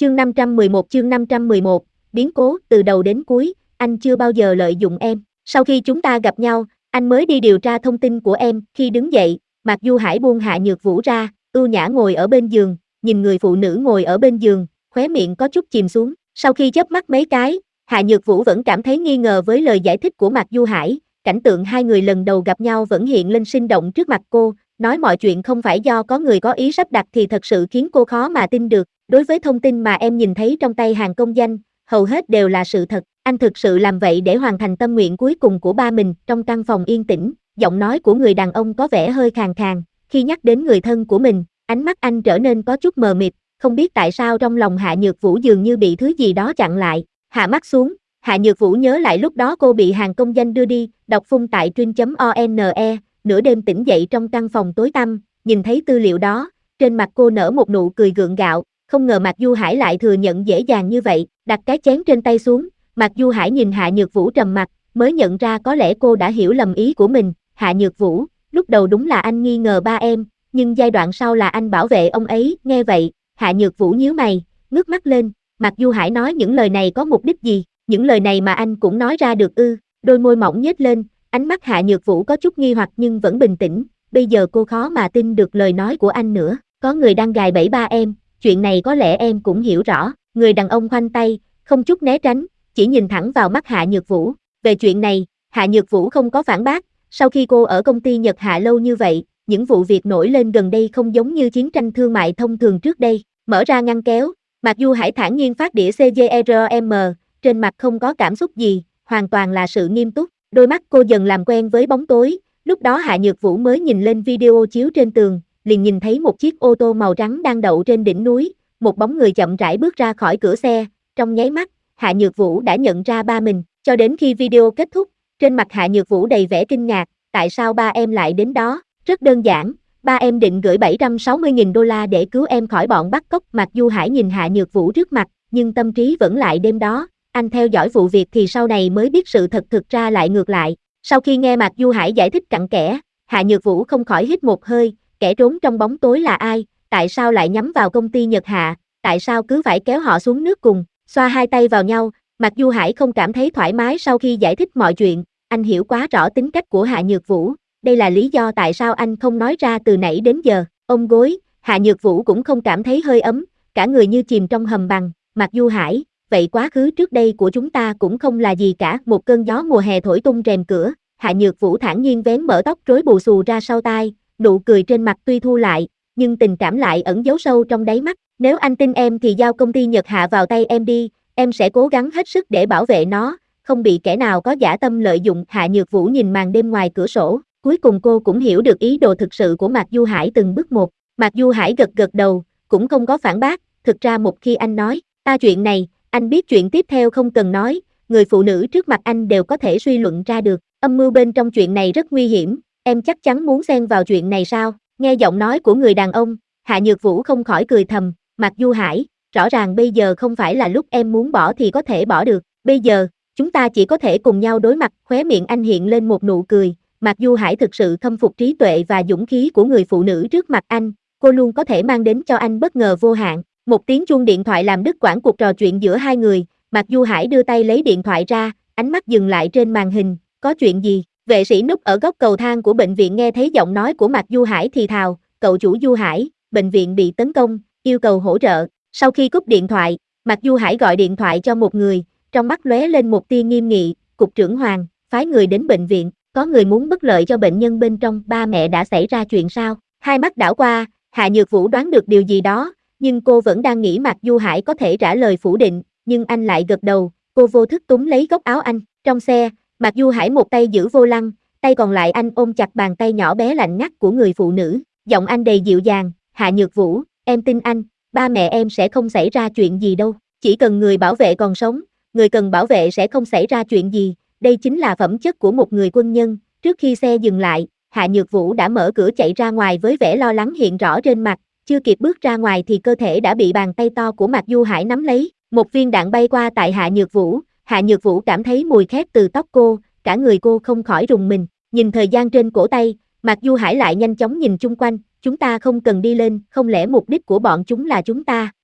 chương 511, biến cố, từ đầu đến cuối, anh chưa bao giờ lợi dụng em. Sau khi chúng ta gặp nhau, anh mới đi điều tra thông tin của em. Khi đứng dậy, Mạc Du Hải buông Hạ Nhược Vũ ra, ưu nhã ngồi ở bên giường, nhìn người phụ nữ ngồi ở bên giường, khóe miệng có chút chìm xuống. Sau khi chớp mắt mấy cái, Hạ Nhược Vũ vẫn cảm thấy nghi ngờ với lời giải thích của Mạc Du Hải. Cảnh tượng hai người lần đầu gặp nhau vẫn hiện lên sinh động trước mặt cô, nói mọi chuyện không phải do có người có ý sắp đặt thì thật sự khiến cô khó mà tin được. Đối với thông tin mà em nhìn thấy trong tay hàng công danh, hầu hết đều là sự thật. Anh thực sự làm vậy để hoàn thành tâm nguyện cuối cùng của ba mình. Trong căn phòng yên tĩnh, giọng nói của người đàn ông có vẻ hơi khàn khàn. Khi nhắc đến người thân của mình, ánh mắt anh trở nên có chút mờ mịt, không biết tại sao trong lòng Hạ Nhược Vũ dường như bị thứ gì đó chặn lại. Hạ mắt xuống, Hạ Nhược Vũ nhớ lại lúc đó cô bị hàng công danh đưa đi, đọc phun tại truyện.one, nửa đêm tỉnh dậy trong căn phòng tối tăm, nhìn thấy tư liệu đó, trên mặt cô nở một nụ cười gượng gạo, không ngờ Mạc Du Hải lại thừa nhận dễ dàng như vậy. Đặt cái chén trên tay xuống, Mạc Du Hải nhìn Hạ Nhược Vũ trầm mặt, mới nhận ra có lẽ cô đã hiểu lầm ý của mình. Hạ Nhược Vũ, lúc đầu đúng là anh nghi ngờ ba em, nhưng giai đoạn sau là anh bảo vệ ông ấy. Nghe vậy, Hạ Nhược Vũ nhíu mày, ngước mắt lên. Mạc Du Hải nói những lời này có mục đích gì? Những lời này mà anh cũng nói ra được ư? Đôi môi mỏng nhếch lên, ánh mắt Hạ Nhược Vũ có chút nghi hoặc nhưng vẫn bình tĩnh. Bây giờ cô khó mà tin được lời nói của anh nữa. Có người đang gài bẫy ba em, chuyện này có lẽ em cũng hiểu rõ. Người đàn ông khoanh tay, không chút né tránh, chỉ nhìn thẳng vào mắt Hạ Nhược Vũ. Về chuyện này, Hạ Nhược Vũ không có phản bác. Sau khi cô ở công ty Nhật Hạ lâu như vậy, những vụ việc nổi lên gần đây không giống như chiến tranh thương mại thông thường trước đây. Mở ra ngăn kéo, Mạc Du Hải thản nhiên phát đĩa CJRM, trên mặt không có cảm xúc gì, hoàn toàn là sự nghiêm túc. Đôi mắt cô dần làm quen với bóng tối, lúc đó Hạ Nhược Vũ mới nhìn lên video chiếu trên tường, liền nhìn thấy một chiếc ô tô màu trắng đang đậu trên đỉnh núi, một bóng người chậm rãi bước ra khỏi cửa xe. Trong nháy mắt, Hạ Nhược Vũ đã nhận ra ba mình, cho đến khi video kết thúc, trên mặt Hạ Nhược Vũ đầy vẻ kinh ngạc. Tại sao ba em lại đến đó? Rất đơn giản, ba em định gửi $760.000 để cứu em khỏi bọn bắt cóc. Mạc Du Hải nhìn Hạ Nhược Vũ trước mặt, nhưng tâm trí vẫn lại đêm đó. Anh theo dõi vụ việc thì sau này mới biết sự thật thực ra lại ngược lại. Sau khi nghe Mạc Du Hải giải thích cặn kẽ, Hạ Nhược Vũ không khỏi hít một hơi. Kẻ trốn trong bóng tối là ai? Tại sao lại nhắm vào công ty Nhật Hạ? Tại sao cứ phải kéo họ xuống nước cùng? Xoa hai tay vào nhau, Mạc Du Hải không cảm thấy thoải mái sau khi giải thích mọi chuyện. Anh hiểu quá rõ tính cách của Hạ Nhược Vũ. Đây là lý do tại sao anh không nói ra từ nãy đến giờ. Ôm gối, Hạ Nhược Vũ cũng không cảm thấy hơi ấm, cả người như chìm trong hầm băng. Mạc Du Hải, vậy quá khứ trước đây của chúng ta cũng không là gì cả. Một cơn gió mùa hè thổi tung rèm cửa, Hạ Nhược Vũ thản nhiên vén mở tóc rối bù xù ra sau tai, nụ cười trên mặt tuy thu lại, nhưng tình cảm lại ẩn giấu sâu trong đáy mắt. Nếu anh tin em thì giao công ty Nhật Hạ vào tay em đi, em sẽ cố gắng hết sức để bảo vệ nó, không bị kẻ nào có dã tâm lợi dụng. Hạ Nhược Vũ nhìn màn đêm ngoài cửa sổ, cuối cùng cô cũng hiểu được ý đồ thực sự của Mạc Du Hải từng bước một. Mạc Du Hải gật gật đầu, cũng không có phản bác. Thực ra một khi anh nói chuyện này, anh biết chuyện tiếp theo không cần nói, người phụ nữ trước mặt anh đều có thể suy luận ra được. Âm mưu bên trong chuyện này rất nguy hiểm, em chắc chắn muốn xen vào chuyện này sao? Nghe giọng nói của người đàn ông, Hạ Nhược Vũ không khỏi cười thầm. Mạc Du Hải, rõ ràng bây giờ không phải là lúc em muốn bỏ thì có thể bỏ được. Bây giờ, chúng ta chỉ có thể cùng nhau đối mặt. Khóe miệng anh hiện lên một nụ cười. Mạc Du Hải thực sự khâm phục trí tuệ và dũng khí của người phụ nữ trước mặt anh. Cô luôn có thể mang đến cho anh bất ngờ vô hạn. Một tiếng chuông điện thoại làm đứt quãng cuộc trò chuyện giữa hai người. Mạc Du Hải đưa tay lấy điện thoại ra, ánh mắt dừng lại trên màn hình. Có chuyện gì? Vệ sĩ núp ở góc cầu thang của bệnh viện nghe thấy giọng nói của Mạc Du Hải thì thào. Cậu chủ Du Hải, bệnh viện bị tấn công, yêu cầu hỗ trợ. Sau khi cúp điện thoại, Mạc Du Hải gọi điện thoại cho một người, trong mắt lóe lên một tia nghiêm nghị. Cục trưởng Hoàng, phái người đến bệnh viện, có người muốn bất lợi cho bệnh nhân bên trong. Ba mẹ đã xảy ra chuyện sao? Hai mắt đảo qua, Hạ Nhược Vũ đoán được điều gì đó, nhưng cô vẫn đang nghĩ Mạc Du Hải có thể trả lời phủ định, nhưng anh lại gật đầu. Cô vô thức túm lấy góc áo anh. Trong xe, Mạc Du Hải một tay giữ vô lăng, tay còn lại anh ôm chặt bàn tay nhỏ bé lạnh ngắt của người phụ nữ. Giọng anh đầy dịu dàng. Hạ Nhược Vũ, em tin anh, ba mẹ em sẽ không xảy ra chuyện gì đâu. Chỉ cần người bảo vệ còn sống, người cần bảo vệ sẽ không xảy ra chuyện gì. Đây chính là phẩm chất của một người quân nhân. Trước khi xe dừng lại, Hạ Nhược Vũ đã mở cửa chạy ra ngoài với vẻ lo lắng hiện rõ trên mặt. Chưa kịp bước ra ngoài thì cơ thể đã bị bàn tay to của Mạc Du Hải nắm lấy. Một viên đạn bay qua tại Hạ Nhược Vũ. Hạ Nhược Vũ cảm thấy mùi khét từ tóc cô, cả người cô không khỏi rùng mình. Nhìn thời gian trên cổ tay, Mạc Du Hải lại nhanh chóng nhìn chung quanh. Chúng ta không cần đi lên, không lẽ mục đích của bọn chúng là chúng ta?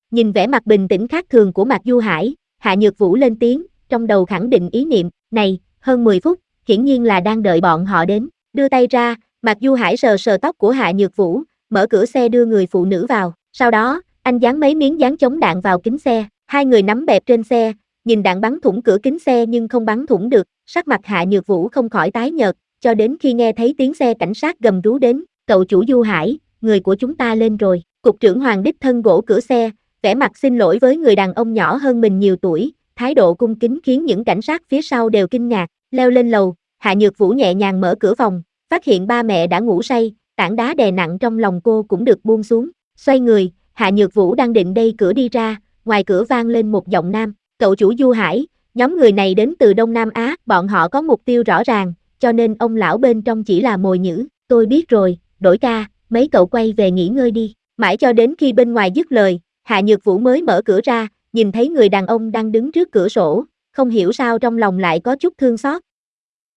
Nhìn vẻ mặt bình tĩnh khác thường của Mạc Du Hải, Hạ Nhược Vũ lên tiếng, trong đầu khẳng định ý niệm, này, hơn 10 phút, hiển nhiên là đang đợi bọn họ đến. Đưa tay ra, Mạc Du Hải sờ sờ tóc của Hạ Nhược Vũ, mở cửa xe đưa người phụ nữ vào. Sau đó, anh dán mấy miếng dán chống đạn vào kính xe. Hai người nắm bẹp trên xe, nhìn đạn bắn thủng cửa kính xe nhưng không bắn thủng được. Sắc mặt Hạ Nhược Vũ không khỏi tái nhợt, cho đến khi nghe thấy tiếng xe cảnh sát gầm rú đến. Cậu chủ Du Hải, người của chúng ta lên rồi. Cục trưởng Hoàng đích thân gỗ cửa xe, vẻ mặt xin lỗi với người đàn ông nhỏ hơn mình nhiều tuổi, thái độ cung kính khiến những cảnh sát phía sau đều kinh ngạc. Leo lên lầu, Hạ Nhược Vũ nhẹ nhàng mở cửa phòng, phát hiện ba mẹ đã ngủ say, tảng đá đè nặng trong lòng cô cũng được buông xuống. Xoay người, Hạ Nhược Vũ đang định đẩy cửa đi ra, ngoài cửa vang lên một giọng nam, cậu chủ Du Hải, nhóm người này đến từ Đông Nam Á, bọn họ có mục tiêu rõ ràng, cho nên ông lão bên trong chỉ là mồi nhử. Tôi biết rồi, đổi ca, mấy cậu quay về nghỉ ngơi đi. Mãi cho đến khi bên ngoài dứt lời, Hạ Nhược Vũ mới mở cửa ra, nhìn thấy người đàn ông đang đứng trước cửa sổ, không hiểu sao trong lòng lại có chút thương xót.